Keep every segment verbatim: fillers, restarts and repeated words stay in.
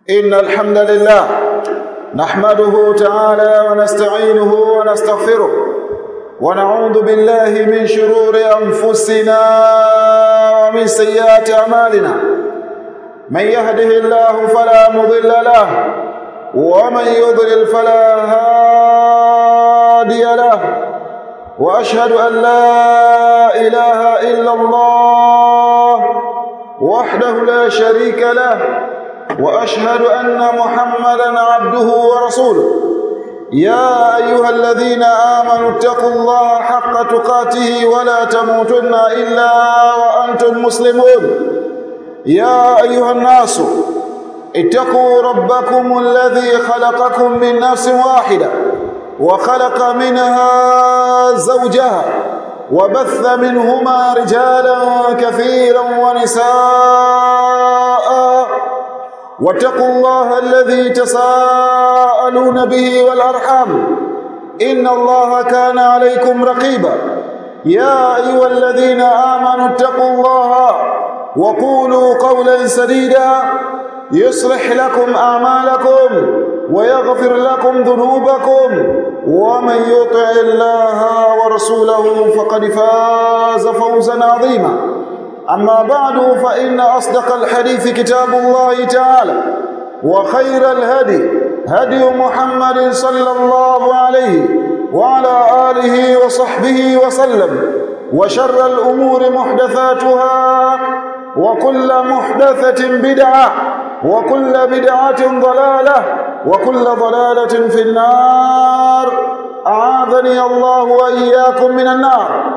إن الحمد لله نحمده تعالى ونستعينه ونستغفره ونعوذ بالله من شرور أنفسنا ومن سيئات أعمالنا. من يهده الله فلا مضل له ومن يضلل فلا هادي له، وأشهد أن لا إله إلا الله وحده لا شريك له، وأشهد أن محمدا عبده ورسوله. يا أيها الذين آمنوا اتقوا الله حق تقاته ولا تموتن إلا وأنتم مسلمون. يا أيها الناس اتقوا ربكم الذي خلقكم من نفس واحدة وخلق منها زوجها وبث منهما رجالا كثيرا ونساء، واتقوا الله الذي تساءلون به والأرحام إن الله كان عليكم رقيبا. يا أيها الذين آمنوا اتقوا الله وقولوا قولا سديدا يصلح لكم أعمالكم ويغفر لكم ذنوبكم، ومن يطع الله ورسوله فقد فاز فوزا عظيما. أما بعد، فإن أصدق الحديث كتاب الله تعالى، وخير الهدي هدي محمد صلى الله عليه وعلى آله وصحبه وسلم، وشر الأمور محدثاتها، وكل محدثة بدعة، وكل بدعة ضلالة، وكل ضلالة في النار. أعاذني الله وإياكم من النار.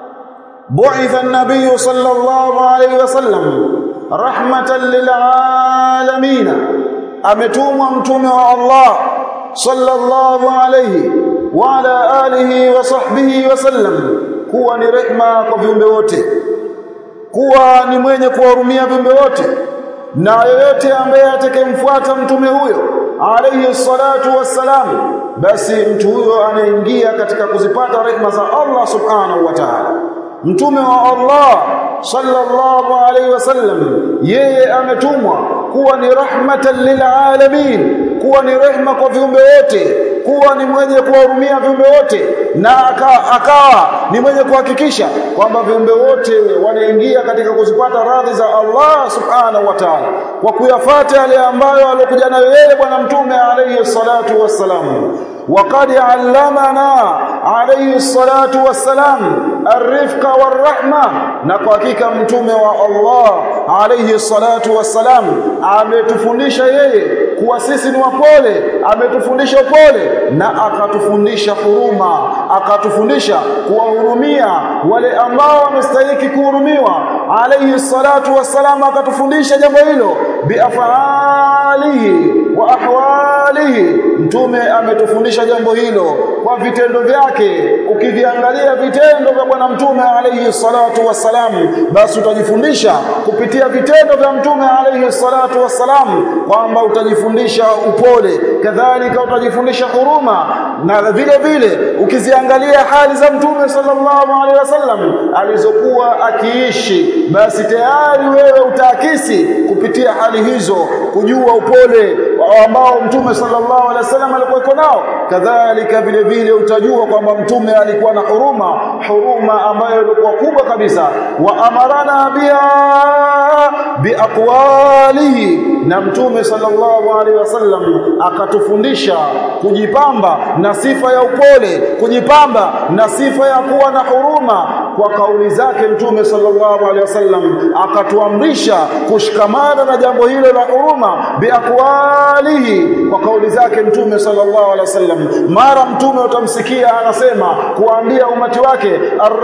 بعث النبي صلى الله عليه وسلم رحمة للعالمين، أمتوم أمتوم الله صلى الله عليه وعلى آله وصحبه وسلم kuwa ni rehema kwa viumbe wote, kuwa ni mwenye kuwahurumia viumbe wote, na yoyote ambaye atakayemfuata mtume huyo alayhi salatu wassalam, basi mtu huyo anaingia katika kuzipata rehema za Allah subhanahu wa ta'ala. Mtume wa Allah sallallahu alayhi wasallam, yeye ametumwa kuwa ni rahmatan lilalamin, kuwa ni rehema kwa viumbe wote, kuwa ni mwenye kuwahurumia viumbe wote, na akawa ni mwenye kuhakikisha kwamba viumbe wote wanaingia katika kuzipata radhi za Allah subhanahu wa ta'ala kwa kuyafuata yale ambayo alikuja nayo yeye bwana mtume alayhi salatu wassalam. وقد علمنا عليه الصلاة والسلام الرفق والرحمة، نقاكيك متومه الله عليه الصلاة والسلام ametufundisha yeye kuwa sisi ni wapole, ametufundisha upole na akatufundisha huruma, akatufundisha kuwahurumia wale ambao wamestahili kuhurumiwa. Alayhi salatu wassalam akatufundisha jambo hilo biafalihi wa ahwalihi. Mtume ametufundisha jambo hilo kwa vitendo vyake. Ukiviangalia vitendo vya bwana mtume alayhi salatu wassalam, basi utajifundisha kupitia vitendo vya mtume alayhi salatu wassalam kwamba utajifundisha upole, kadhalika utajifundisha huruma. Na vile vile ukiziangalia hali za mtume sallallahu alaihi wasallam alizokuwa akiishi, basi tayari wewe utaakisi kupitia hali hizo kujua upole ambao mtume sallallahu alaihi wasallam alikuwa nao. Kadhalika vile vile utajua kwamba mtume alikuwa na huruma, huruma ambayo ilikuwa kubwa kabisa. Wa amarana biha biaqwalihi, na mtume sallallahu alaihi wasallam akatufundisha kujipamba na sifa ya upole, kujipamba na sifa ya kuwa na huruma kwa kauli zake. Mtume sallallahu alaihi wasallam akatuamrisha kushikamana na jambo hilo la huruma biaqwalihi, kwa kauli zake mtume sallallahu alaihi wasallam. Mara mtume utamsikia anasema kuambia umati wake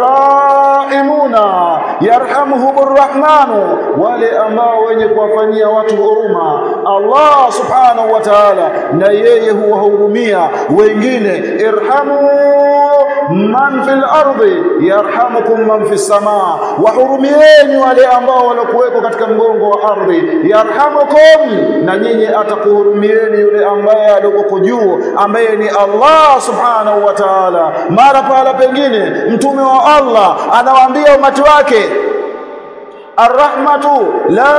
arraimuna yarhamuhumur rahmanu, wale ambao wenye kuwafanyia watu huruma Allah subhanahu wa ta'ala na yeye huwahurumia wengine. Irhamu man fil ardi yarhamukum man fis samaa, wahurumieni wale ambao walokuweko katika mgongo wa ardhi. Yarhamukum, na nyinyi atakuhurumieni yule ambaye aliyoko juu, ambaye ni Allah subhanahu wa ta'ala. Mara pala pengine mtume wa Allah anawaambia umati wake الرحمة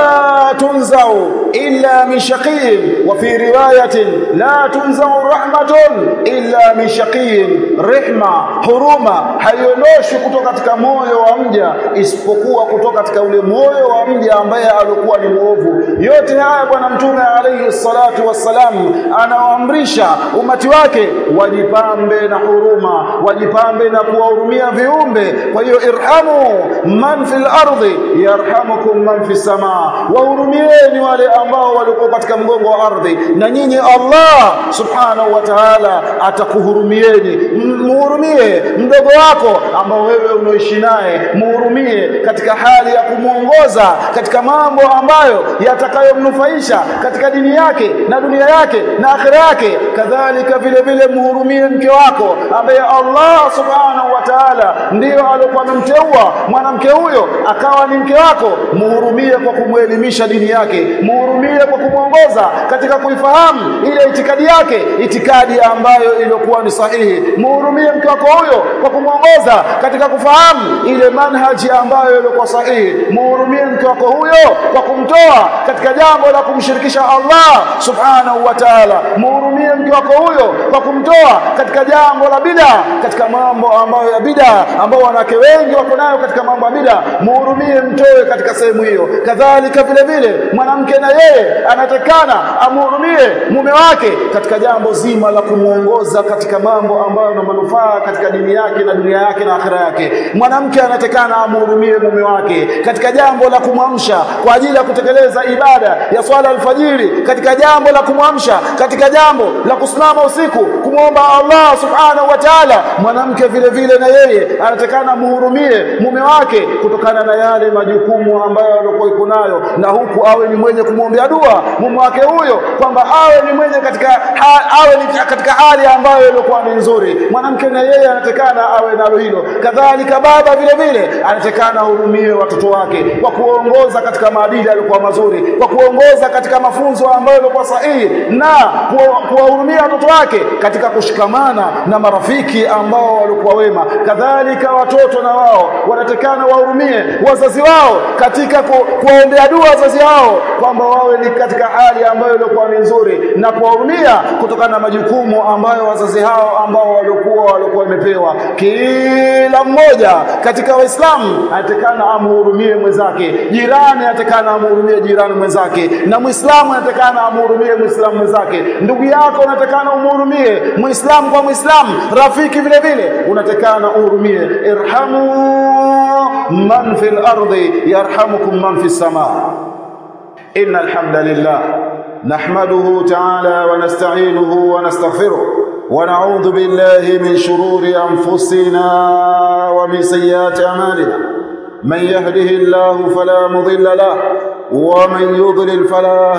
لا تنزع إلا من شقي وفي رواية لا تنزع الرحمة إلا من شقي رحمة huruma haiondoshi kutoka katika moyo wa mja isipokuwa kutoka katika ule moyo wa mja ambaye alikuwa ni muovu. Yote haya bwana mtume alayhi salatu wassalam anawaamrisha umati wake wajipambe na huruma, wajipambe na kuwahurumia viumbe. Kwa hiyo irhamu man fil ardi yarhamukum man fis samaa, wahurumieni wale ambao walikuwa katika mgongo wa ardhi na nyinyi Allah subhanahu wa ta'ala atakuhurumieni. Muhurumie mdogo wako ambao wewe unoishi naye, muhurumie katika hali ya kumuongoza katika mambo ambayo yatakayomnufaisha katika dini yake na dunia yake na akhira yake. Kadhalika vile vile muhurumie mke wako ambaye Allah subhanahu wa ta'ala ndio alikuwa amemteua mwanamke huyo akawa ni mke wako. Muhurumie kwa kumuelimisha dini yake, muhurumie kwa kumuongoza katika kuifahamu ile itikadi yake, itikadi ambayo ilikuwa ni sahihi. Muhurumie mke wako huyo kwa kumuongoza katika kufahamu ile manhaji ambayo ilikuwa sahihi. Muhurumie mke wako huyo kwa kumtoa katika jambo la kumshirikisha Allah subhanahu wa ta'ala. Muhurumie mke wako huyo kwa kumtoa katika jambo la bid'a, katika mambo ambayo ya bid'a ambao wanawake wengi wako nayo katika mambo ya bid'a. Muhurumie mtoe katika sehemu hiyo. Kadhalika vile vile mwanamke na yeye anatakana amuhurumie mume wake katika jambo zima la kumuongoza katika mambo ambayo na manufaa katika dini yake na dunia yake na akhira yake. Mwanamke anatakana amuhurumie mume wake katika jambo la kumwamsha kwa ajili ya kutekeleza ibada ya swala alfajiri, katika jambo la kumwamsha katika jambo la kusimama usiku kumuomba Allah subhanahu wa ta'ala. Mwanamke vile vile na yeye anatakana muhurumie mume wake kutokana na yale majukumu ambayo alikuwa yuko nayo, na huku awe ni mwenye kumwombea dua mume wake huyo kwamba awe ni mwenye katika ha, awe ni katika hali ambayo ilikuwa ni nzuri. Mwanamke na yeye anatakana awe nalo hilo. Kadhalika baba vile vile anatakana hurumie watoto wake kwa kuongoza katika maadili yaliokuwa mazuri, kwa kuongoza katika mafunzo ambayo yalikuwa sahihi, na kuwahurumia watoto wake katika kushikamana na marafiki ambao walikuwa wema. Kadhalika watoto na wao wanatakana wahurumie wazazi wao katika ku, kuwaombea dua wazazi wao kwamba wawe ni katika hali ambayo ilikuwa ni nzuri, na kuwahurumia kutokana na majukumu ambayo wazazi hao ambao walikuwa walikuwa wamepewa. Kila mmoja katika Waislamu anatakana amhurumie mwenzake, jirani anatakana amhurumie jirani mwenzake, na Muislamu anatakana amhurumie Muislamu mwenzake. Ndugu yako anatakana umhurumie, Muislamu kwa Muislamu, rafiki vile vile unatakana uhurumie. Irhamu man fil ardi yarhamukum man fis samaa. Innal hamdalillah nahmaduhu ta'ala wa nasta'inuhu wa nastaghfiruh wa na'udhu billahi min shururi anfusina wa min sayyiati a'malina. Man yahdihillahu fala mudilla lahu wa man yudlil fala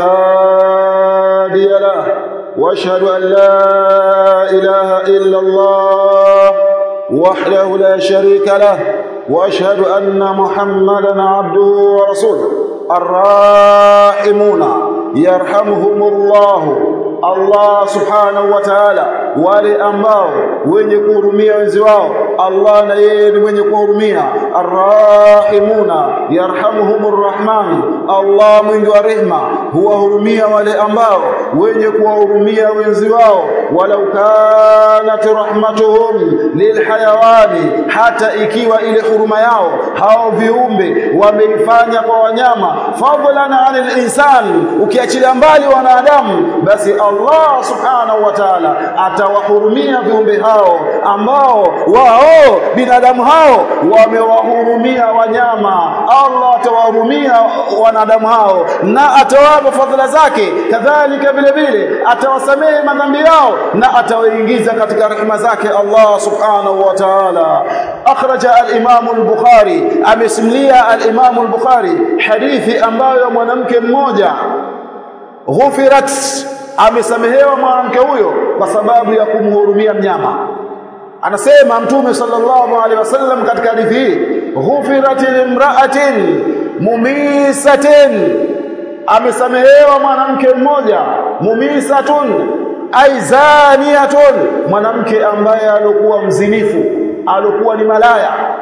hadiya lahu. Wa ashhadu an la ilaha illa Allah wahdahu la sharika lahu wa ashhadu anna Muhammadan 'abduhu wa rasuluhu. Arrahimuna yarhamuhumullahu, Allah subhanahu wa ta'ala, wale ambao wenye kuhurumia wenzi wao Allah na yeye ni mwenye kuhurumia. Arrahimuna yarhamuhumur rahman, Allah mwingi wa rehema huwahurumia wale ambao wenye kuwahurumia wenzi wao. Walau kanat rahmatuhum lilhayawani, hata ikiwa ile huruma yao hao viumbe wameifanya kwa wanyama, fadlan 'anil insan, ukiachilia mbali wanadamu, basi Allah subhanahu wa ta'ala atawahurumia viumbe hao ambao wao binadamu hao wamewahurumia wanyama. Allah atawahurumia wanadamu hao na atawapa fadhila zake. Kadhalika vile vile atawasamehe madhambi yao na atawaingiza katika rehema zake Allah subhanahu wa ta'ala. Akhraja al-Imam al-Bukhari, amesimlia al-Imam al-Bukhari hadithi ambayo mwanamke mmoja ghufirat, amesamehewa mwanamke huyo kwa sababu ya kumhurumia mnyama. Anasema Mtume sallallahu alaihi wasallam katika hadithi hii, ghufiratil imra'atin mumisatin, amesamehewa mwanamke mmoja, mumisatun ay zaniyatun, mwanamke ambaye alikuwa mzinifu, alikuwa ni malaya,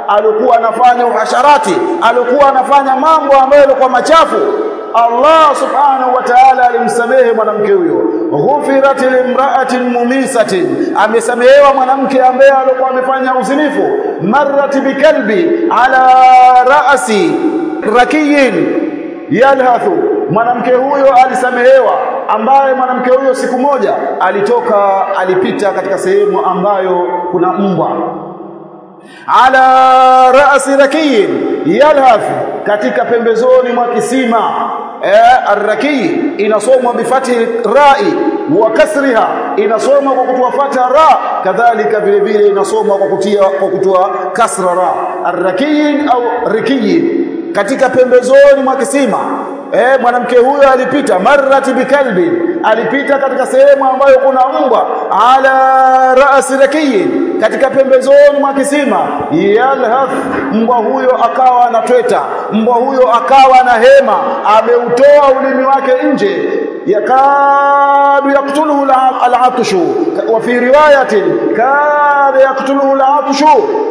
alikuwa anafanya uhasharati, alikuwa anafanya mambo ambayo yalikuwa machafu, Allah subhanahu wa ta'ala alimsamehe mwanamke huyo. Ghufirat limra'atin mumisatin, amesamehewa mwanamke ambaye alikuwa amefanya uzinifu. Marrat bikalbi ala ra'si rakiyin yalhathu, mwanamke huyo alisamehewa, ambaye mwanamke huyo siku moja alitoka alipita katika sehemu ambayo kuna mbwa. Ala ra'si rakiyin yalhath, katika pembezoni mwa kisima. Eh, arraki inasomwa bifati ra'i wa kasriha, inasomwa kwa kutoa fatha ra, kadhalika vile vile inasomwa kwa kutia kwa kutoa kasra ra. Arrakiyin au rikiyin, katika pembezoni mwa kisima. Eh, mwanamke huyo alipita. Marrat bikalbi, alipita katika sehemu ambayo kuna mbwa. Ala ra'si rakiyin, katika pembezoni mwa kisima. Yalhath, mbwa huyo akawa anatweta, mbwa huyo akawa na hema, ameutoa ulimi wake nje. Yakadu yaktuluhu al-atshu, wa fi riwayatin kada yaktuluhu al-atshu,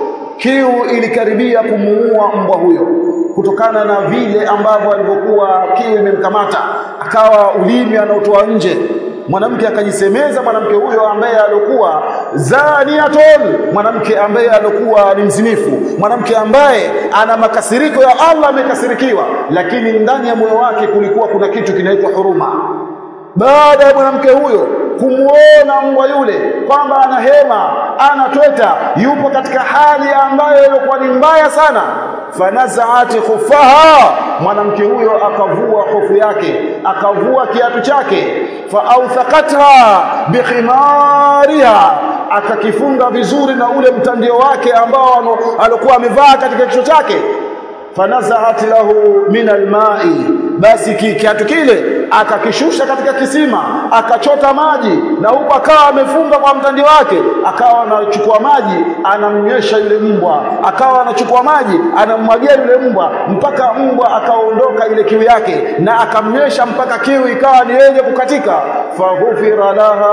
kiu ilikaribia kumuua mbwa huyo kutokana na vile ambavyo alivyokuwa kiu imemkamata, akawa ulimi anaotoa nje. Mwanamke akajisemeza, mwanamke huyo ambaye alikuwa zaniatun, mwanamke ambaye alikuwa ni mzinifu, mwanamke ambaye ana makasiriko ya Allah, amekasirikiwa, lakini ndani ya moyo wake kulikuwa kuna kitu kinaitwa huruma. Baada ya mwanamke huyo kumuona mbwa yule kwamba ana hema, anatweta, yupo katika hali ambayo ilikuwa ni mbaya sana, fanazaati khufaha, mwanamke huyo akavua hofu yake, akavua kiatu chake, fa authaqatha bikhimariha, akakifunga vizuri na ule mtandio wake ambao alikuwa amevaa katika kichwa chake. Fanazaat lahu min alma'i, basi kiatu kile akakishusha katika kisima, akachota maji, na huko akawa amefunga kwa mtandio wake, akawa anachukua maji anamnywesha yule mbwa, akawa anachukua maji anammwagia yule mbwa, mpaka mbwa akaondoka ile kiu yake, na akamnywesha mpaka kiu ikawa ni yenye kukatika. Faghufira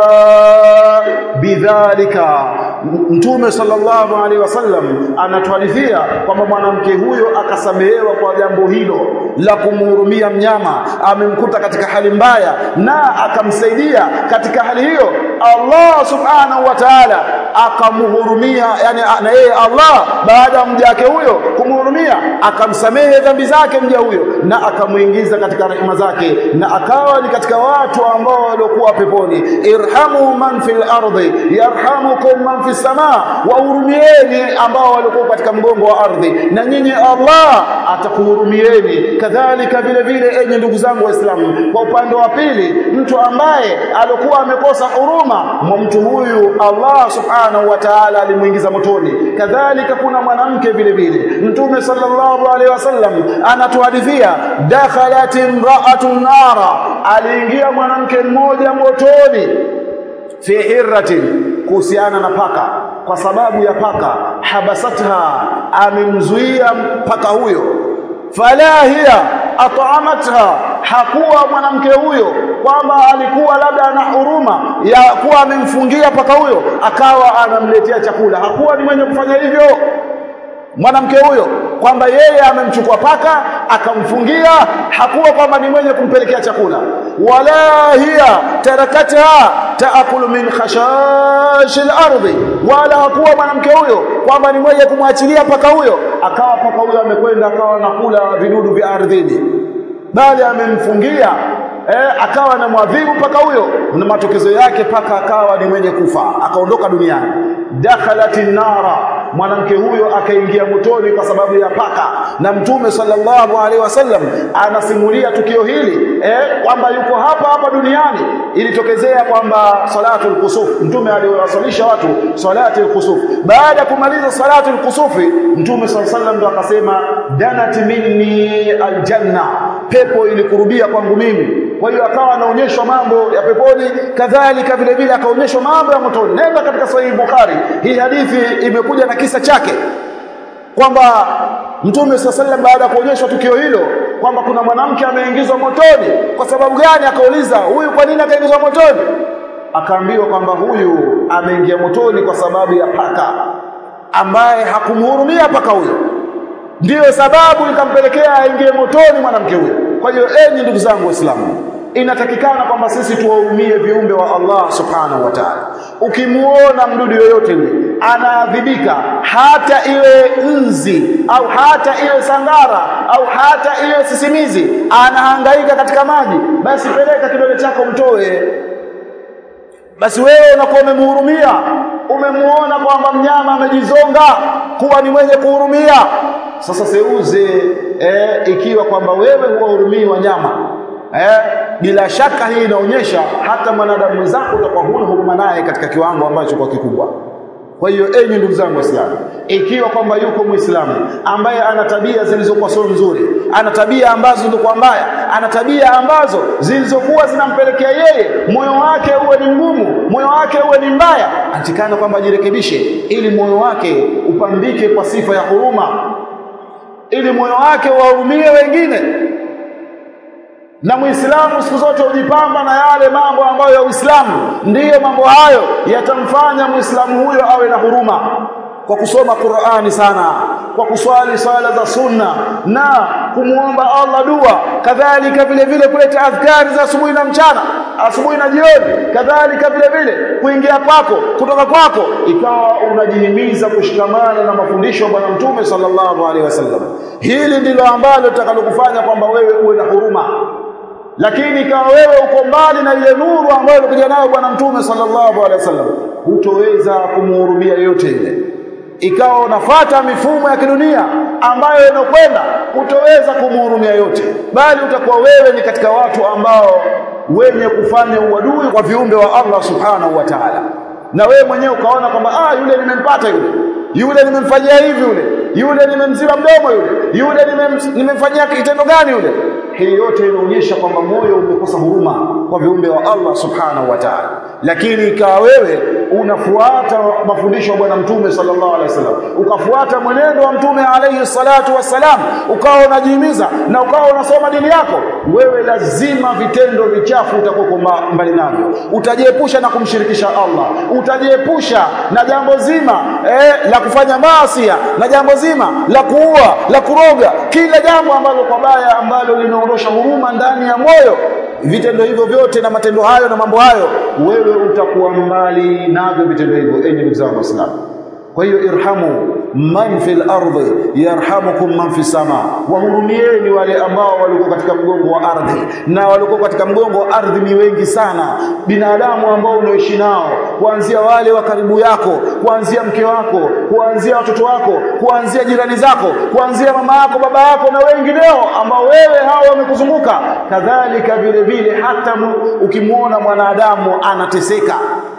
laha bidhalika. Mtume sallallahu alaihi wasallam anatuhadithia kwamba mwanamke huyo akasamehewa kwa jambo hilo la kumhurumia mnyama, amemkuta katika hali mbaya na akamsaidia katika hali hiyo. Allah subhanahu wa ta'ala akamhurumia, yani na yeye Allah baada ya mja wake huyo kumhurumia akamsamehe dhambi zake mja huyo, na akamuingiza katika rehema zake, na akawa ni katika watu ambao waliokuwa peponi. Irhamu man fil ardi yarhamukum man fis samaa, wahurumieni ambao walikuwa katika mgongo wa ardhi, na nyinyi Allah atakuhurumieni. Kadhalika vile vile, enyi ndugu zangu Waislamu, kwa upande wa pili, mtu ambaye alikuwa amekosa huruma, mtu huyu Allah subhanahu wa ta'ala alimuingiza motoni. Kadhalika kuna mwanamke vile vile, Mtume sallallahu alaihi wasallam anatuhadithia, dakhalat imra'atun nara, aliingia mwanamke mmoja motoni, fi hirratin, kuhusiana na paka, kwa sababu ya paka. Habasatha, amemzuia paka huyo. Fala hiya at'amatha, hakuwa mwanamke huyo kwamba alikuwa labda ana huruma ya kuwa amemfungia paka huyo akawa anamletea chakula, hakuwa ni mwenye kufanya hivyo mwanamke huyo, kwamba yeye amemchukua paka akamfungia, hakuwa kwamba ni mwenye kumpelekea chakula. Wala hiya tarakatha taakulu min khashash al-ardi, wala hakuwa mwanamke huyo kwamba ni mwenye kumwachilia paka huyo akawa paka huyo amekwenda akawa anakula vidudu vya ardhini, bali amemfungia eh, akawa anamwadhibu paka huyo, na matokeo yake paka akawa ni mwenye kufa, akaondoka duniani. Dakhalatin nara, mwanamke huyo akaingia motoni kwa sababu ya paka. Na Mtume sallallahu alaihi wasallam anasimulia tukio hili eh, kwamba yuko hapa hapa duniani. Ilitokezea kwamba salatul kusuf, Mtume aliwasalisha watu salatul kusuf. Baada ya kumaliza salatul kusufi, Mtume sallallahu alaihi wasallam ndo akasema, danat minni aljanna, pepo ilikurubia kwangu mimi. Kwa hiyo akawa anaonyeshwa mambo ya peponi, kadhalika vile vile akaonyeshwa mambo ya motoni. Nenda katika Sahih Bukhari, hii hadithi imekuja na kisa chake, kwamba Mtume sallallahu alaihi wasallam baada ya kuonyeshwa tukio hilo kwamba kuna mwanamke ameingizwa motoni. Kwa sababu gani? Akauliza, huyu kwa nini akaingizwa motoni? Akaambiwa kwamba huyu ameingia motoni kwa sababu ya paka. ambaye hakumhurumia paka huyo, ndiyo sababu ikampelekea aingie motoni mwanamke huyo. Kwa hiyo enyi ndugu zangu Waislamu, inatakikana kwamba sisi tuwahurumie viumbe wa Allah subhanahu wa ta'ala. Ukimuona mdudu yoyote yule anaadhibika, hata iwe nzi au hata iwe sangara au hata iwe sisimizi, anahangaika katika maji, basi peleka kidole chako mtoe. Basi wewe unakuwa umemhurumia, umemuona kwamba mnyama amejizonga kuwa ni mwenye kuhurumia. Sasa seuze eh, ikiwa kwamba wewe huwahurumii wanyama, eh, bila shaka hii inaonyesha hata mwanadamu zako utakuwa huna huruma naye katika kiwango ambacho kwa kikubwa. Kwa hiyo enyi ndugu zangu Waislamu, ikiwa kwamba yuko Muislamu ambaye ana tabia zilizokuwa sio nzuri, ana tabia ambazo zilikuwa mbaya, ana tabia ambazo zilizokuwa zinampelekea yeye moyo wake uwe ni ngumu, moyo wake uwe ni mbaya, atikana kwamba ajirekebishe ili moyo wake upambike kwa sifa ya huruma, ili moyo wake wahurumie wengine. Na Muislamu siku zote hujipamba na yale mambo ambayo ya Uislamu, ndiyo mambo hayo yatamfanya Muislamu huyo awe na huruma, kwa kusoma Qur'ani sana, kwa kuswali swala za sunna na kumuomba Allah dua, kadhalika vile vile kuleta adhkari za asubuhi na mchana, asubuhi na jioni, kadhalika vile vile kuingia kwako kutoka kwako ikawa unajihimiza kushikamana na mafundisho ya Bwana Mtume sallallahu alaihi wasallam. Hili ndilo ambalo litakalokufanya kwamba wewe uwe na huruma. Lakini kama wewe uko mbali na ile nuru ambayo alikuja nayo Bwana Mtume sallallahu alaihi wasallam, hutoweza kumhurumia yote ile. Ikawa unafuata mifumo ya kidunia ambayo inakwenda, hutoweza kumhurumia yote, bali utakuwa wewe ni katika watu ambao wenye kufanya uadui kwa viumbe wa Allah subhanahu wa ta'ala. Na wewe mwenyewe ukaona kwamba ah, yule nimempata, yule yule nimemfanyia hivi, yule yule nimemziba mdomo, yule yule nimemfanyia kitendo gani yule. Hii yote inaonyesha kwamba moyo umekosa huruma kwa viumbe wa Allah subhanahu wa ta'ala. Lakini ikawa wewe unafuata mafundisho ya Bwana Mtume sallallahu alaihi wasallam, ukafuata mwenendo wa Mtume alayhi salatu wassalam, ukawa unajihimiza na ukawa unasoma dini yako, wewe lazima vitendo vichafu utakokuwa mbali navyo. Utajiepusha na kumshirikisha Allah, utajiepusha na jambo zima eh, la kufanya maasi, na jambo zima la kuua, la kuroga, kila jambo ambalo kwa baya ambalo linaondosha huruma ndani ya moyo. Vitendo hivyo vyote na matendo hayo na mambo hayo, wewe utakuwa mbali navyo vitendo hivyo, enyi ndugu zangu Waislamu. Kwa hiyo irhamu man fil ardhi yarhamukum man fis sama, wahurumieni wale ambao walikuwa katika mgongo wa ardhi. Na walikuwa katika mgongo wa ardhi ni wengi sana, binadamu ambao unaishi nao, kuanzia wale wa karibu yako, kuanzia mke wako, kuanzia watoto wako, kuanzia jirani zako, kuanzia mama yako, baba yako na wengineo ambao wewe hao wamekuzunguka. Kadhalika vile vile hata ukimuona mwanadamu anateseka,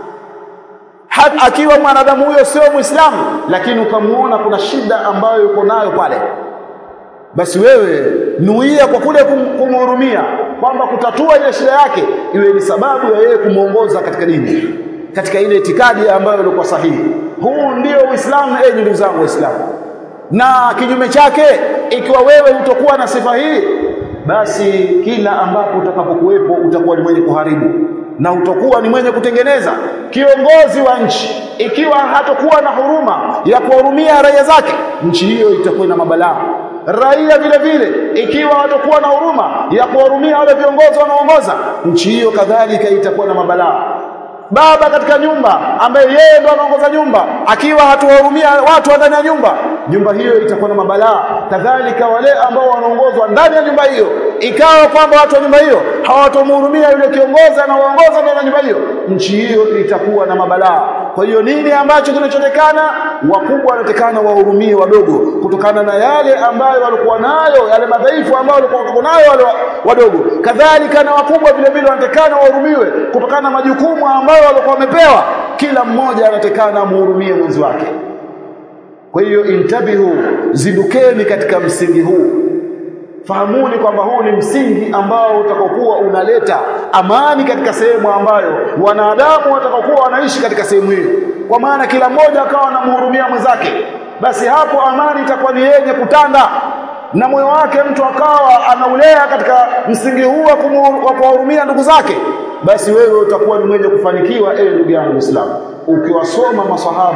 hata akiwa mwanadamu huyo sio Muislamu, lakini ukamuona kuna shida ambayo yuko nayo pale, basi wewe nuia kwa kule kumhurumia, kwamba kutatua ile shida yake iwe ni sababu ya yeye kumuongoza katika dini, katika ile itikadi ambayo ilikuwa sahihi. Huu ndio Uislamu, enyi ndugu zangu Waislamu. Na kinyume chake, ikiwa wewe utakuwa na sifa hii, basi kila ambapo utakapokuwepo utakuwa ni mwenye kuharibu na utakuwa ni mwenye kutengeneza. Kiongozi wa nchi ikiwa hatakuwa na huruma ya kuhurumia raia zake, nchi hiyo itakuwa na mabalaa. Raia vile vile ikiwa hatakuwa na huruma ya kuhurumia wale viongozi wanaoongoza, nchi hiyo kadhalika itakuwa na mabalaa. Baba katika nyumba ambaye yeye ndo anaongoza nyumba, akiwa hatuwahurumia watu ndani ya nyumba, nyumba hiyo itakuwa na mabalaa. Kadhalika wale ambao wanaongozwa ndani ya nyumba hiyo, ikawa kwamba watu wa nyumba hiyo hawatomhurumia yule kiongozi anaoongoza ndani ya nyumba hiyo, nchi hiyo itakuwa na mabalaa. Kwa hiyo nini ambacho kinachotekana? Wakubwa wanatekana wahurumie wadogo, kutokana na yale ambayo walikuwa nayo, yale madhaifu ambayo walikuwa nayo wale wadogo. Kadhalika na wakubwa vile vile wanatekana wahurumiwe kutokana na majukumu ambayo walikuwa wamepewa. Kila mmoja anatekana muhurumie mwenzi wake. Kwa hiyo intabihu, zindukeni katika msingi huu. Fahamuni kwamba huu ni msingi ambao utakokuwa unaleta amani katika sehemu ambayo wanadamu watakokuwa wanaishi katika sehemu hiyo. Kwa maana kila mmoja akawa anamhurumia mwenzake, basi hapo amani itakuwa ni yenye kutanda, na moyo wake mtu akawa anaulea katika msingi huu wa kuwahurumia ndugu zake, basi wewe utakuwa ni mwenye kufanikiwa. Ewe ndugu yangu Muislamu, ukiwasoma masahaba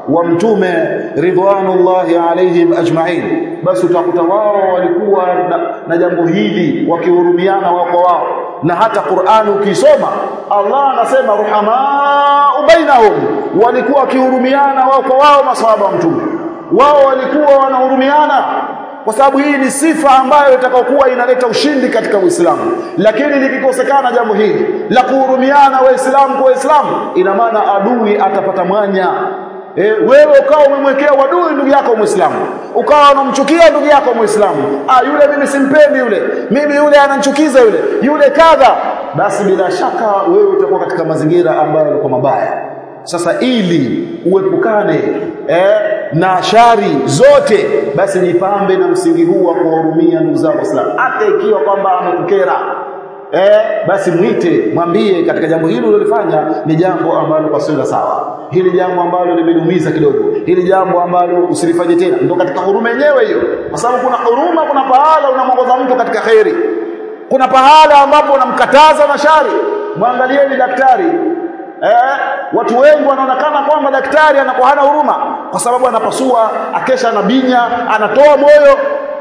wa mtume ridwanullahi alaihim ajma'in, basi utakuta wao walikuwa na, na jambo hili wakihurumiana wao kwa wao. Na hata Qur'an ukisoma Allah anasema ruhamaa bainahum, walikuwa wakihurumiana wao kwa wao maswahaba wa mtume, wao walikuwa wanahurumiana, kwa sababu hii ni sifa ambayo itakayokuwa inaleta ushindi katika Uislamu. Lakini likikosekana jambo hili la kuhurumiana waislamu kwa waislamu, ina maana adui atapata mwanya. E, wewe ukawa umemwekea wadui ndugu yako Muislamu, ukawa unamchukia ndugu yako Muislamu, ah yule mimi simpendi, yule mimi yule ananichukiza, yule yule kadha, basi bila shaka wewe utakuwa katika mazingira ambayo yalikuwa mabaya. Sasa ili uepukane eh, na shari zote, basi jipambe na msingi huu wa kuhurumia ndugu zako Waislamu. Hata ikiwa kwamba amekukera, eh, basi muite, mwambie katika jambo hili ulilofanya ni jambo ambalo kwa sio sawa, hili jambo ambalo limedumiza kidogo, hili jambo ambalo usilifanye tena. Ndio katika huruma yenyewe hiyo, kwa sababu kuna huruma, kuna pahala unamwongoza mtu katika khairi, kuna pahala ambapo unamkataza na shari. Muangalieni daktari. Eh, watu wengi wanaonekana kwamba daktari anakuwa hana huruma, kwa sababu anapasua, akesha anabinya, anatoa moyo.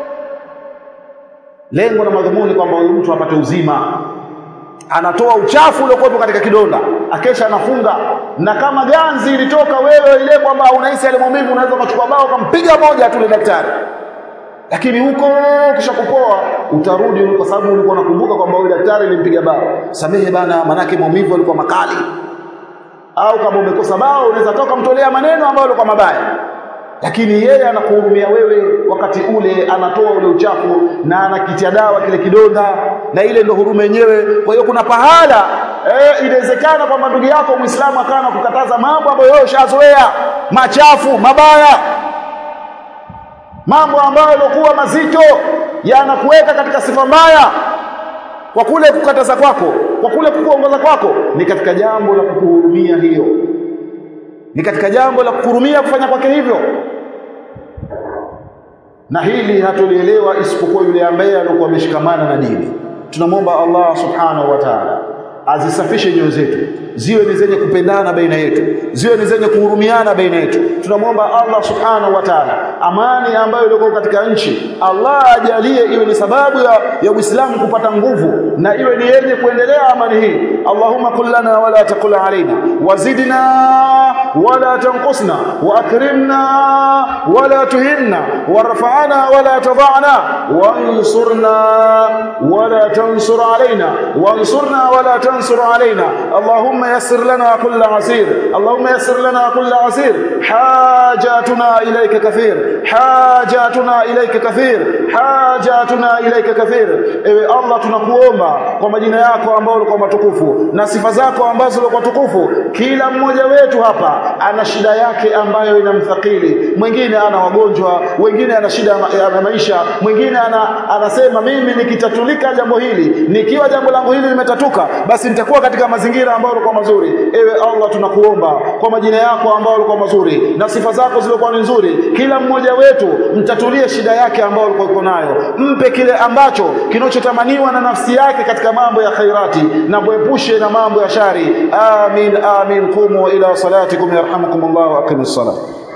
Lengo na madhumuni kwamba huyu mtu apate uzima, anatoa uchafu uliokuwa katika kidonda, akesha anafunga. Na kama ganzi ilitoka wewe ile kwamba unahisi ile maumivu, unaweza kuchukua bao kumpiga moja tu ile daktari, lakini huko kisha kupoa utarudi, kwa sababu ulikuwa unakumbuka kwamba yule daktari alimpiga bao. Samehe bana, manake maumivu yalikuwa makali. Au kama umekosa bao unaweza toka mtolea maneno ambayo yalikuwa mabaya, lakini yeye anakuhurumia wewe wakati ule, anatoa ule uchafu na anakitia dawa kile kidonda, na ile ndio huruma yenyewe. Kwa hiyo kuna pahala eh, inawezekana kwamba ndugu yako Muislamu akana kukataza mambo ambayo wewe ushazoea, machafu, mabaya, mambo ambayo yalikuwa mazito, yanakuweka katika sifa mbaya. Kwa kule kukataza kwako, kwa kule kukuongoza kwako, ni katika jambo la kukuhurumia. Hiyo ni katika jambo la kukuhurumia kufanya kwake hivyo. Na hili hatulielewa isipokuwa yule ambaye alikuwa ameshikamana na dini. Tunamwomba Allah subhanahu wa ta'ala azisafishe nyoyo zetu, ziwe ni zenye kupendana baina yetu, ziwe ni zenye kuhurumiana baina yetu. Tunamwomba Allah subhanahu wa ta'ala amani ambayo ilikuwa katika nchi, Allah ajalie iwe ni sababu ya, ya Uislamu kupata nguvu, na iwe ni yenye kuendelea amani hii. Allahumma qul lana wala taqul alaina, wazidna wala tanqusna, wa akrimna wala tuhinna, warfa'na wala tadha'na, wansurna wala tansur alaina, wansurna wala tansur alaina. Allahumma yassir lana kull asir, Allahumma yassir lana kull asir. Hajatuna ilayka kathir, hajatuna ilayka kathir, hajatuna ilayka kathir. Ewe Allah, tunakuomba kwa majina yako ambayo yalikuwa matukufu na sifa zako ambazo zilikuwa tukufu, kila mmoja wetu hapa ana shida yake ambayo inamthakili. Mwingine ana wagonjwa, wengine ana shida ya maisha, mwingine ana, anasema mimi nikitatulika jambo hili, nikiwa jambo langu hili limetatuka, basi nitakuwa katika mazingira ambayo yalikuwa mazuri. Ewe Allah, tunakuomba kwa majina yako ambayo yalikuwa mazuri na sifa zako zilikuwa nzuri, kila mmoja wetu mtatulie shida yake ambayo alikuwa yuko nayo, mpe kile ambacho kinachotamaniwa na nafsi yake katika mambo ya khairati, na muepushe na mambo ya shari. Amin, amin. Qumu ila salatikum yarhamukumullah wa aqimus salat.